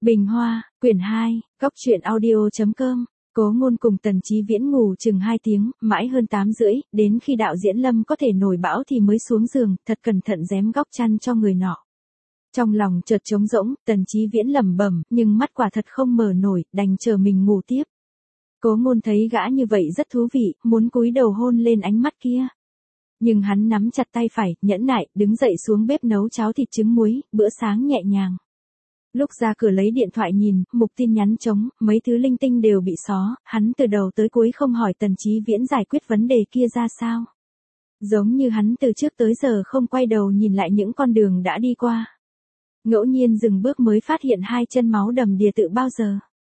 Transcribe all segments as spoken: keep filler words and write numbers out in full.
Bình Hoa, quyển hai, góc truyện audio.com. Cố Ngôn cùng Tần Chí Viễn ngủ chừng hai tiếng, mãi hơn tám rưỡi, đến khi đạo diễn Lâm có thể nổi bão thì mới xuống giường, thật cẩn thận rém góc chăn cho người nọ. Trong lòng chợt trống rỗng, Tần Chí Viễn lẩm bẩm, nhưng mắt quả thật không mở nổi, đành chờ mình ngủ tiếp. Cố Ngôn thấy gã như vậy rất thú vị, muốn cúi đầu hôn lên ánh mắt kia. Nhưng hắn nắm chặt tay phải, nhẫn nại, đứng dậy xuống bếp nấu cháo thịt trứng muối, bữa sáng nhẹ nhàng. Lúc ra cửa lấy điện thoại nhìn, mục tin nhắn trống, mấy thứ linh tinh đều bị xóa, hắn từ đầu tới cuối không hỏi Tần Chí Viễn giải quyết vấn đề kia ra sao. Giống như hắn từ trước tới giờ không quay đầu nhìn lại những con đường đã đi qua. Ngẫu nhiên dừng bước mới phát hiện hai chân máu đầm đìa tự bao giờ.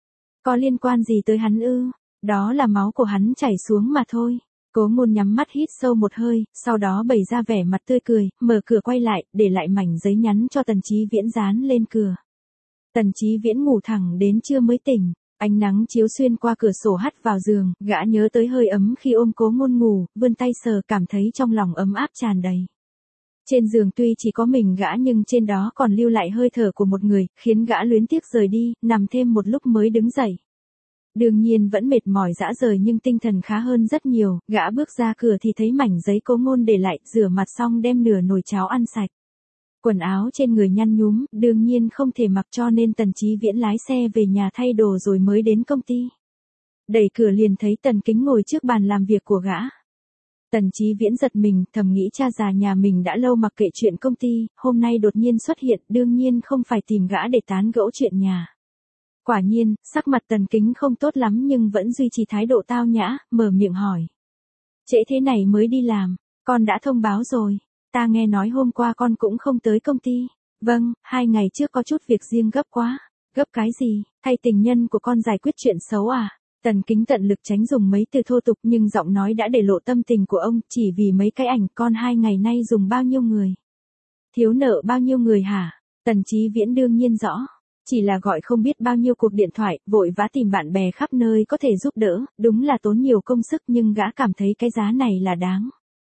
Có liên quan gì tới hắn ư? Đó là máu của hắn chảy xuống mà thôi. Cố Ngôn nhắm mắt hít sâu một hơi, sau đó bày ra vẻ mặt tươi cười, mở cửa quay lại, để lại mảnh giấy nhắn cho Tần Chí Viễn dán lên cửa. Tần Chí Viễn ngủ thẳng đến trưa mới tỉnh, ánh nắng chiếu xuyên qua cửa sổ hắt vào giường, gã nhớ tới hơi ấm khi ôm Cố Ngôn ngủ, vươn tay sờ cảm thấy trong lòng ấm áp tràn đầy. Trên giường tuy chỉ có mình gã nhưng trên đó còn lưu lại hơi thở của một người, khiến gã luyến tiếc rời đi, nằm thêm một lúc mới đứng dậy. Đương nhiên vẫn mệt mỏi rã rời nhưng tinh thần khá hơn rất nhiều, gã bước ra cửa thì thấy mảnh giấy Cố Ngôn để lại, rửa mặt xong đem nửa nồi cháo ăn sạch. Quần áo trên người nhăn nhúm, đương nhiên không thể mặc cho nên Tần Chí Viễn lái xe về nhà thay đồ rồi mới đến công ty. Đẩy cửa liền thấy Tần Kính ngồi trước bàn làm việc của gã. Tần Chí Viễn giật mình, thầm nghĩ cha già nhà mình đã lâu mặc kệ chuyện công ty, hôm nay đột nhiên xuất hiện, đương nhiên không phải tìm gã để tán gẫu chuyện nhà. Quả nhiên, sắc mặt Tần Kính không tốt lắm nhưng vẫn duy trì thái độ tao nhã, mở miệng hỏi. Trễ thế này mới đi làm, con đã thông báo rồi. Ta nghe nói hôm qua con cũng không tới công ty. Vâng, hai ngày trước có chút việc riêng gấp quá. Gấp cái gì? Thay tình nhân của con giải quyết chuyện xấu à? Tần Kính tận lực tránh dùng mấy từ thô tục nhưng giọng nói đã để lộ tâm tình của ông, chỉ vì mấy cái ảnh con hai ngày nay dùng bao nhiêu người? Thiếu nợ bao nhiêu người hả? Tần Chí Viễn đương nhiên rõ. Chỉ là gọi không biết bao nhiêu cuộc điện thoại, vội vã tìm bạn bè khắp nơi có thể giúp đỡ, đúng là tốn nhiều công sức nhưng gã cảm thấy cái giá này là đáng.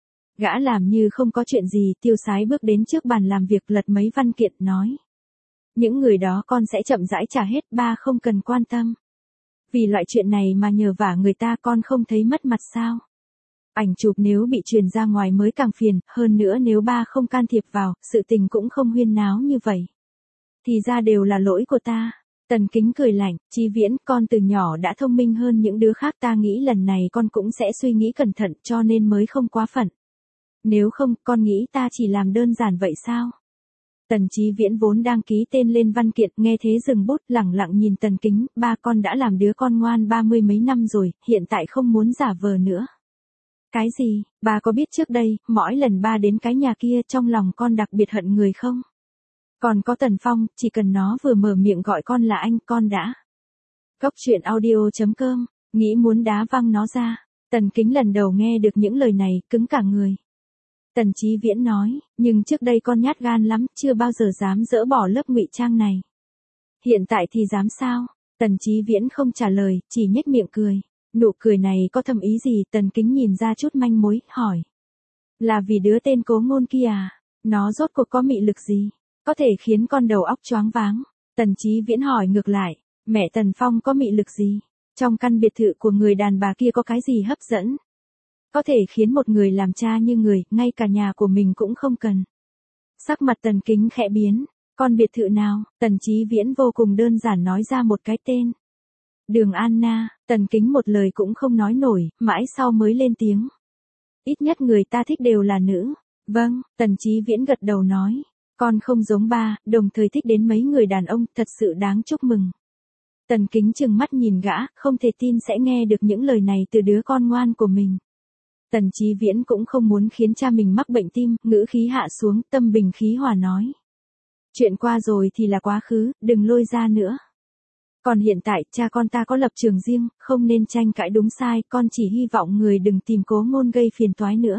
Gã làm như không có chuyện gì, tiêu sái bước đến trước bàn làm việc lật mấy văn kiện, nói. Những người đó con sẽ chậm rãi trả hết, ba không cần quan tâm. Vì loại chuyện này mà nhờ vả người ta con không thấy mất mặt sao? Ảnh chụp nếu bị truyền ra ngoài mới càng phiền, hơn nữa nếu ba không can thiệp vào, sự tình cũng không huyên náo như vậy. Thì ra đều là lỗi của ta. Tần Kính cười lạnh, Chí Viễn, con từ nhỏ đã thông minh hơn những đứa khác, ta nghĩ lần này con cũng sẽ suy nghĩ cẩn thận cho nên mới không quá phận. Nếu không, con nghĩ ta chỉ làm đơn giản vậy sao? Tần Chí Viễn vốn đang ký tên lên văn kiện, nghe thế dừng bút, lẳng lặng nhìn Tần Kính, ba con đã làm đứa con ngoan ba mươi mấy năm rồi, hiện tại không muốn giả vờ nữa. Cái gì? Ba có biết trước đây, mỗi lần ba đến cái nhà kia trong lòng con đặc biệt hận người không? Còn có Tần Phong, chỉ cần nó vừa mở miệng gọi con là anh, con đã. Góc truyện audio.com, nghĩ muốn đá văng nó ra. Tần Kính lần đầu nghe được những lời này, cứng cả người. Tần Chí Viễn nói, nhưng trước đây con nhát gan lắm, chưa bao giờ dám dỡ bỏ lớp ngụy trang này. Hiện tại thì dám sao? Tần Chí Viễn không trả lời, chỉ nhếch miệng cười. Nụ cười này có thâm ý gì? Tần Kính nhìn ra chút manh mối, hỏi. Là vì đứa tên Cố Ngôn kia à? Nó rốt cuộc có mị lực gì? Có thể khiến con đầu óc choáng váng. Tần Chí Viễn hỏi ngược lại, mẹ Tần Phong có mị lực gì? Trong căn biệt thự của người đàn bà kia có cái gì hấp dẫn? Có thể khiến một người làm cha như người, ngay cả nhà của mình cũng không cần. Sắc mặt Tần Kính khẽ biến, con biệt thự nào? Tần Chí Viễn vô cùng đơn giản nói ra một cái tên. Đường Anna. Tần Kính một lời cũng không nói nổi, mãi sau mới lên tiếng. Ít nhất người ta thích đều là nữ. Vâng, Tần Chí Viễn gật đầu nói. Con không giống ba, đồng thời thích đến mấy người đàn ông, thật sự đáng chúc mừng. Tần Kính trừng mắt nhìn gã, không thể tin sẽ nghe được những lời này từ đứa con ngoan của mình. Tần Chí Viễn cũng không muốn khiến cha mình mắc bệnh tim, ngữ khí hạ xuống, tâm bình khí hòa nói. Chuyện qua rồi thì là quá khứ, đừng lôi ra nữa. Còn hiện tại, cha con ta có lập trường riêng, không nên tranh cãi đúng sai, con chỉ hy vọng người đừng tìm Cố Ngôn gây phiền toái nữa.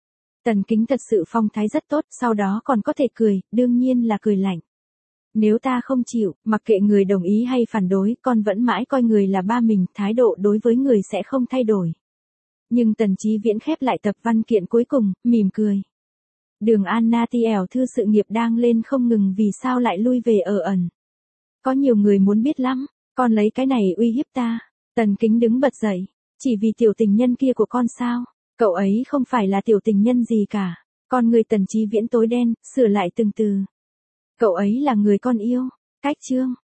Tần Kính thật sự phong thái rất tốt, sau đó còn có thể cười, đương nhiên là cười lạnh. Nếu ta không chịu, mặc kệ người đồng ý hay phản đối, con vẫn mãi coi người là ba mình, thái độ đối với người sẽ không thay đổi. Nhưng Tần Chí Viễn khép lại tập văn kiện cuối cùng, mỉm cười. Đường Anna Tiel thư sự nghiệp đang lên không ngừng vì sao lại lui về ở ẩn. Có nhiều người muốn biết lắm, con lấy cái này uy hiếp ta. Tần Kính đứng bật dậy, chỉ vì tiểu tình nhân kia của con sao? Cậu ấy không phải là tiểu tình nhân gì cả. Con người Tần Chí Viễn tối đen, sửa lại từng từ. Cậu ấy là người con yêu. Cách chương.